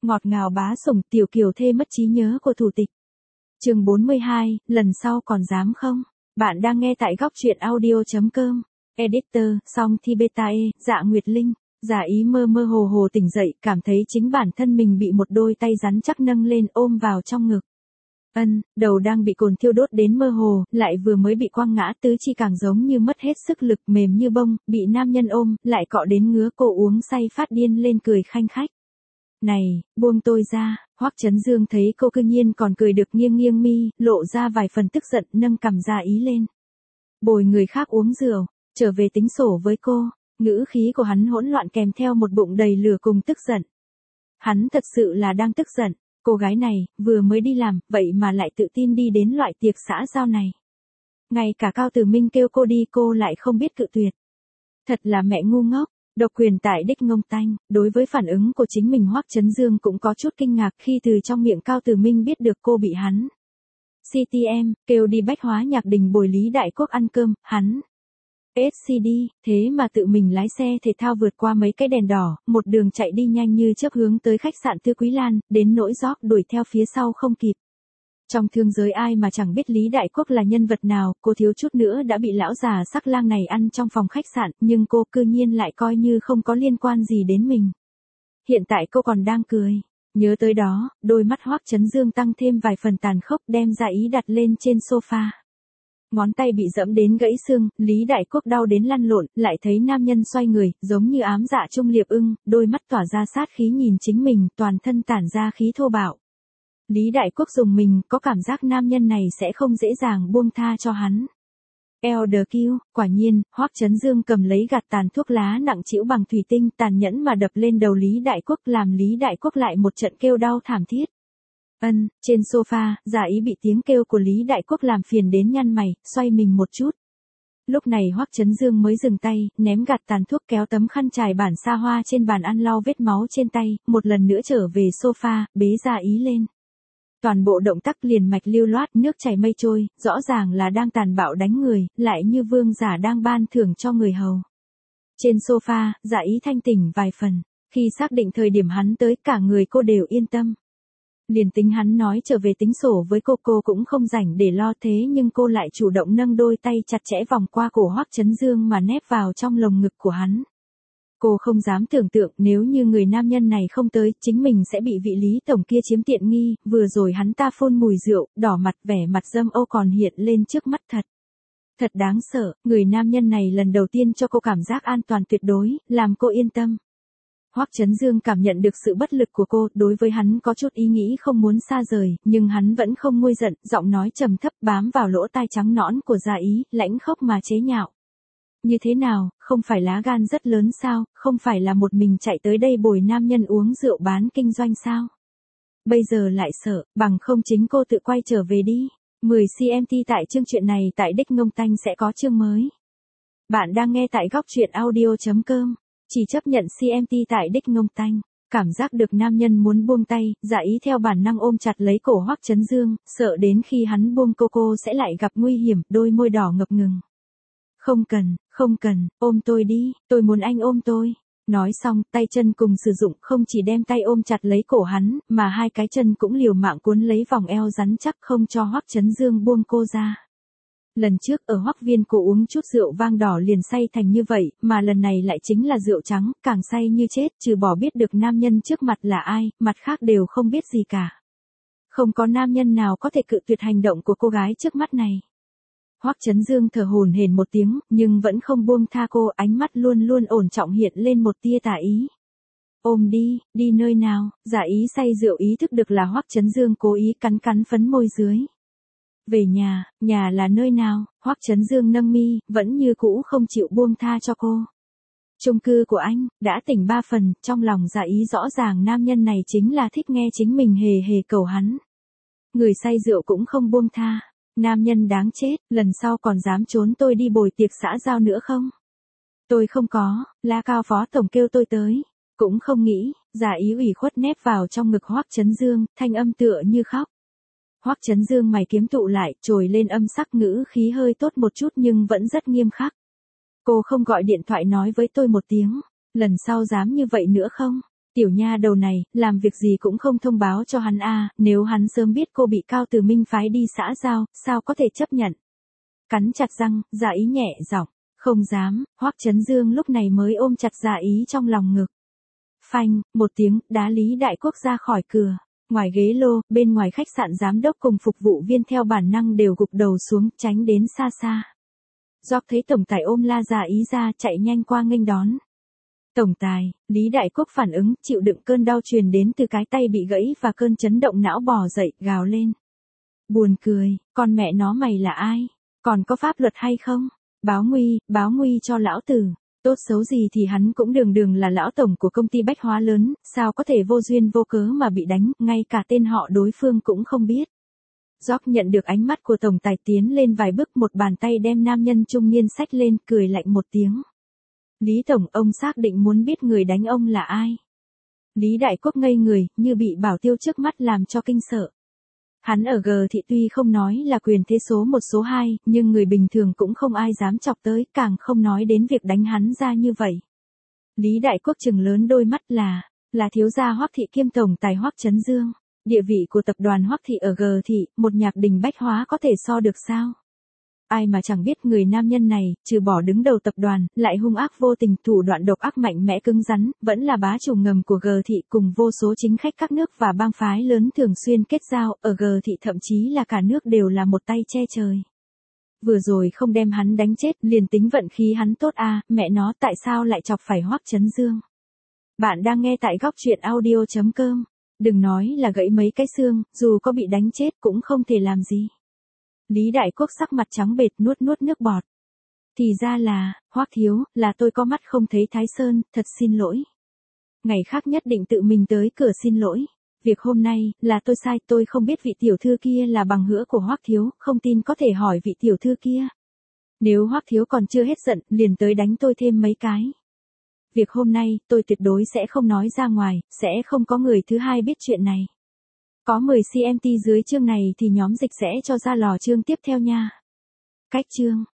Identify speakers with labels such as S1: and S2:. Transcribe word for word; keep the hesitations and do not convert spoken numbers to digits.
S1: Ngọt ngào bá sủng tiểu kiều thê mất trí nhớ của thủ tịch. Chương bốn mươi hai, lần sau còn dám không? Bạn đang nghe tại góc truyện audio.com. Editor, song thi beta e, Dạ Nguyệt Linh. Dạ Ý mơ mơ hồ hồ tỉnh dậy, cảm thấy chính bản thân mình bị một đôi tay rắn chắc nâng lên ôm vào trong ngực. Ân, đầu đang bị cồn thiêu đốt đến mơ hồ, lại vừa mới bị quăng ngã, tứ chi càng giống như mất hết sức lực, mềm như bông, bị nam nhân ôm, lại cọ đến ngứa, cô uống say phát điên lên cười khanh khách. Này, buông tôi ra. Hoắc Chấn Dương thấy cô cư nhiên còn cười được, nghiêng nghiêng mi, lộ ra vài phần tức giận, nâng cằm Dạ Ý lên. Bồi người khác uống rượu, trở về tính sổ với cô. Ngữ khí của hắn hỗn loạn kèm theo một bụng đầy lửa cùng tức giận. Hắn thật sự là đang tức giận. Cô gái này, vừa mới đi làm, vậy mà lại tự tin đi đến loại tiệc xã giao này. Ngay cả Cao Tử Minh kêu cô đi cô lại không biết cự tuyệt. Thật là mẹ ngu ngốc. Độc quyền tại đích ngông tanh. Đối với phản ứng của chính mình, Hoắc Chấn Dương cũng có chút kinh ngạc khi từ trong miệng Cao Tử Minh biết được cô bị hắn xê tê em kêu đi Bách Hóa Nhạc Đình bồi Lý Đại Quốc ăn cơm. Hắn ét xê đê, thế mà tự mình lái xe thể thao vượt qua mấy cái đèn đỏ, một đường chạy đi nhanh như chớp hướng tới khách sạn Thư Quý Lan, đến nỗi Gióc đuổi theo phía sau không kịp. Trong thương giới ai mà chẳng biết Lý Đại Quốc là nhân vật nào, cô thiếu chút nữa đã bị lão già sắc lang này ăn trong phòng khách sạn, nhưng cô cư nhiên lại coi như không có liên quan gì đến mình. Hiện tại cô còn đang cười. Nhớ tới đó, đôi mắt Hoắc Chấn Dương tăng thêm vài phần tàn khốc, đem Dạ Ý đặt lên trên sofa. Ngón tay bị dẫm đến gãy xương, Lý Đại Quốc đau đến lăn lộn, lại thấy nam nhân xoay người, giống như ám dạ trung liệp ưng, đôi mắt tỏa ra sát khí nhìn chính mình, toàn thân tản ra khí thô bạo. Lý Đại Quốc dùng mình, có cảm giác nam nhân này sẽ không dễ dàng buông tha cho hắn. Elder Kill, quả nhiên, Hoắc Chấn Dương cầm lấy gạt tàn thuốc lá nặng trĩu bằng thủy tinh, tàn nhẫn mà đập lên đầu Lý Đại Quốc, làm Lý Đại Quốc lại một trận kêu đau thảm thiết. Ân, trên sofa, Dạ Ý bị tiếng kêu của Lý Đại Quốc làm phiền đến nhăn mày, xoay mình một chút. Lúc này Hoắc Chấn Dương mới dừng tay, ném gạt tàn thuốc, kéo tấm khăn trải bản xa hoa trên bàn ăn lau vết máu trên tay, một lần nữa trở về sofa, bế Dạ Ý lên. Toàn bộ động tác liền mạch lưu loát, nước chảy mây trôi, rõ ràng là đang tàn bạo đánh người, lại như vương giả đang ban thưởng cho người hầu. Trên sofa, Dạ Ý thanh tỉnh vài phần, khi xác định thời điểm hắn tới, cả người cô đều yên tâm. Liền tính hắn nói trở về tính sổ với cô, cô cũng không rảnh để lo, thế nhưng cô lại chủ động nâng đôi tay chặt chẽ vòng qua cổ Hoắc Chấn Dương mà nép vào trong lồng ngực của hắn. Cô không dám tưởng tượng nếu như người nam nhân này không tới, chính mình sẽ bị vị Lý tổng kia chiếm tiện nghi, vừa rồi hắn ta phun mùi rượu, đỏ mặt, vẻ mặt dâm ô còn hiện lên trước mắt thật. Thật đáng sợ, người nam nhân này lần đầu tiên cho cô cảm giác an toàn tuyệt đối, làm cô yên tâm. Hoắc Chấn Dương cảm nhận được sự bất lực của cô, đối với hắn có chút ý nghĩ không muốn xa rời, nhưng hắn vẫn không nguôi giận, giọng nói trầm thấp bám vào lỗ tai trắng nõn của Dạ Ý, lãnh khốc mà chế nhạo. Như thế nào, không phải lá gan rất lớn sao, không phải là một mình chạy tới đây bồi nam nhân uống rượu bán kinh doanh sao? Bây giờ lại sợ, bằng không chính cô tự quay trở về đi. mười xê em tê tại chương truyện này tại đích ngông tanh sẽ có chương mới. Bạn đang nghe tại góc truyện audio.com. Chỉ chấp nhận xê em tê tại đích ngông tanh. Cảm giác được nam nhân muốn buông tay, Dạ Ý theo bản năng ôm chặt lấy cổ Hoắc Chấn Dương, sợ đến khi hắn buông cô cô sẽ lại gặp nguy hiểm, đôi môi đỏ ngập ngừng. Không cần, không cần, ôm tôi đi, tôi muốn anh ôm tôi. Nói xong, tay chân cùng sử dụng, không chỉ đem tay ôm chặt lấy cổ hắn, mà hai cái chân cũng liều mạng cuốn lấy vòng eo rắn chắc không cho Hoắc Chấn Dương buông cô ra. Lần trước ở Hoắc Viên cô uống chút rượu vang đỏ liền say thành như vậy, mà lần này lại chính là rượu trắng, càng say như chết, trừ bỏ biết được nam nhân trước mặt là ai, mặt khác đều không biết gì cả. Không có nam nhân nào có thể cự tuyệt hành động của cô gái trước mắt này. Hoắc Chấn Dương thở hổn hển một tiếng, nhưng vẫn không buông tha cô, ánh mắt luôn luôn ổn trọng hiện lên một tia tà ý. Ôm đi, đi nơi nào? Dạ Ý say rượu ý thức được là Hoắc Chấn Dương cố ý cắn cắn phấn môi dưới. Về nhà, nhà là nơi nào? Hoắc Chấn Dương nâng mi, vẫn như cũ không chịu buông tha cho cô. Chung cư của anh, đã tỉnh ba phần, trong lòng Dạ Ý rõ ràng nam nhân này chính là thích nghe chính mình hề hề cầu hắn. Người say rượu cũng không buông tha. Nam nhân đáng chết, lần sau còn dám trốn tôi đi bồi tiệc xã giao nữa không? Tôi không có, La Cao phó tổng kêu tôi tới. Cũng không nghĩ, Dạ Ý ủy khuất nép vào trong ngực Hoắc Chấn Dương, thanh âm tựa như khóc. Hoắc Chấn Dương mày kiếm tụ lại, trồi lên âm sắc, ngữ khí hơi tốt một chút nhưng vẫn rất nghiêm khắc. Cô không gọi điện thoại nói với tôi một tiếng, lần sau dám như vậy nữa không? Tiểu nha đầu này, làm việc gì cũng không thông báo cho hắn a, nếu hắn sớm biết cô bị Cao Từ Minh phái đi xã giao, sao có thể chấp nhận. Cắn chặt răng, Dạ Ý nhẹ giọng, không dám, Hoắc Chấn Dương lúc này mới ôm chặt Dạ Ý trong lòng ngực. Phanh, một tiếng, đá Lý Đại Quốc ra khỏi cửa. Ngoài ghế lô, bên ngoài khách sạn giám đốc cùng phục vụ viên theo bản năng đều gục đầu xuống, tránh đến xa xa. Giọc thấy tổng tài ôm la Dạ Ý ra, chạy nhanh qua nghênh đón. Tổng tài, Lý Đại Quốc phản ứng, chịu đựng cơn đau truyền đến từ cái tay bị gãy và cơn chấn động não bò dậy, gào lên. Buồn cười, con mẹ nó mày là ai? Còn có pháp luật hay không? Báo nguy, báo nguy cho lão tử. Tốt xấu gì thì hắn cũng đường đường là lão tổng của công ty bách hóa lớn, sao có thể vô duyên vô cớ mà bị đánh, ngay cả tên họ đối phương cũng không biết. Giọc nhận được ánh mắt của tổng tài tiến lên vài bước, một bàn tay đem nam nhân trung niên xách lên, cười lạnh một tiếng. Lý tổng, ông xác định muốn biết người đánh ông là ai? Lý Đại Quốc ngây người, như bị bảo tiêu trước mắt làm cho kinh sợ. Hắn ở G thị tuy không nói là quyền thế số một số hai, nhưng người bình thường cũng không ai dám chọc tới, càng không nói đến việc đánh hắn ra như vậy. Lý Đại Quốc trừng lớn đôi mắt là, là thiếu gia Hoắc thị kiêm tổng tài Hoắc Chấn Dương. Địa vị của tập đoàn Hoắc thị ở G thị, một nhạc đình bách hóa có thể so được sao? Ai mà chẳng biết người nam nhân này, trừ bỏ đứng đầu tập đoàn, lại hung ác vô tình, thủ đoạn độc ác mạnh mẽ cứng rắn, vẫn là bá chủ ngầm của G thị, cùng vô số chính khách các nước và bang phái lớn thường xuyên kết giao, ở G thị thậm chí là cả nước đều là một tay che trời. Vừa rồi không đem hắn đánh chết, liền tính vận khí hắn tốt a, mẹ nó tại sao lại chọc phải Hoắc Chấn Dương. Bạn đang nghe tại góc truyện audio chấm com. Đừng nói là gãy mấy cái xương, dù có bị đánh chết cũng không thể làm gì. Lý Đại Quốc sắc mặt trắng bệch, nuốt nuốt nước bọt. Thì ra là, Hoắc thiếu, là tôi có mắt không thấy Thái Sơn, thật xin lỗi. Ngày khác nhất định tự mình tới cửa xin lỗi. Việc hôm nay, là tôi sai, tôi không biết vị tiểu thư kia là bằng hữu của Hoắc thiếu, không tin có thể hỏi vị tiểu thư kia. Nếu Hoắc thiếu còn chưa hết giận, liền tới đánh tôi thêm mấy cái. Việc hôm nay, tôi tuyệt đối sẽ không nói ra ngoài, sẽ không có người thứ hai biết chuyện này. Có mười xê em tê dưới chương này thì nhóm dịch sẽ cho ra lò chương tiếp theo nha. Cách chương